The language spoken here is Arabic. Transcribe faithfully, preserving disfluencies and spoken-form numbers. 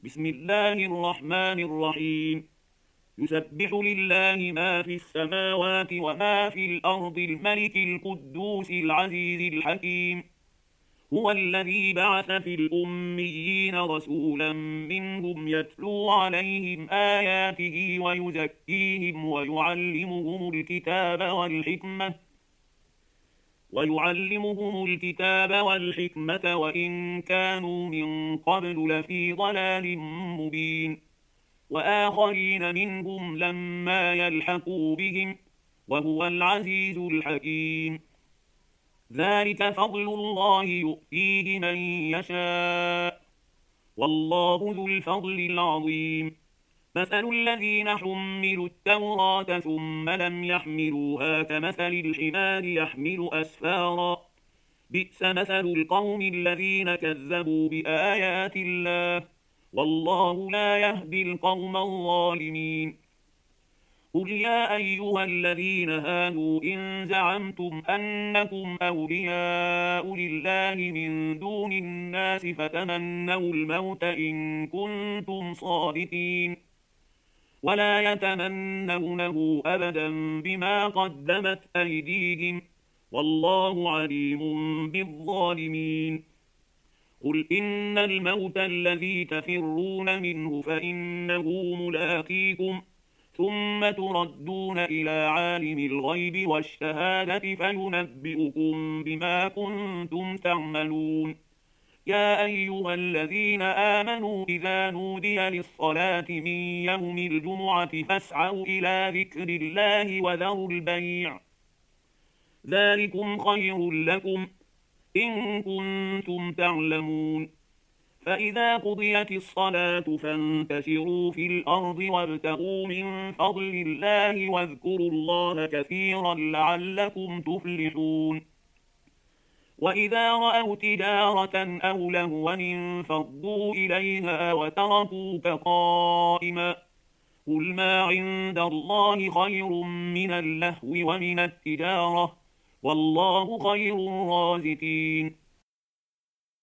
بسم الله الرحمن الرحيم يسبح لله ما في السماوات وما في الأرض الملك القدوس العزيز الحكيم هو الذي بعث في الأميين رسولا منهم يتلو عليهم آياته ويزكيهم ويعلمهم الكتاب والحكمة ويعلمهم الكتاب والحكمة وإن كانوا من قبل لفي ضلال مبين وآخرين منهم لما يلحقوا بهم وهو العزيز الحكيم ذلك فضل الله يؤتيه من يشاء والله ذو الفضل العظيم مثل الذين حملوا التوراة ثم لم يحملوها كمثل الحمار يحمل أسفارا بئس مثل القوم الذين كذبوا بآيات الله والله لا يهدي القوم الظالمين قل يا أيها الذين هادوا إن زعمتم أنكم أولياء لله من دون الناس فتمنوا الموت إن كنتم صادقين ولا يتمنونه أبدا بما قدمت أيديهم والله عليم بالظالمين قل إن الموت الذي تفرون منه فإنه ملاقيكم ثم تردون إلى عالم الغيب والشهادة فينبئكم بما كنتم تعملون يا أيها الذين آمنوا إذا نودي للصلاة من يوم الجمعة فاسعوا إلى ذكر الله وذروا البيع ذلكم خير لكم إن كنتم تعلمون فإذا قضيت الصلاة فانتشروا في الأرض وابتغوا من فضل الله واذكروا الله كثيرا لعلكم تفلحون وإذا رأوا تجارة أو لهوا انفضوا إليها وتركوك قائما قل ما عند الله خير من اللهو ومن التجارة والله خير الرازقين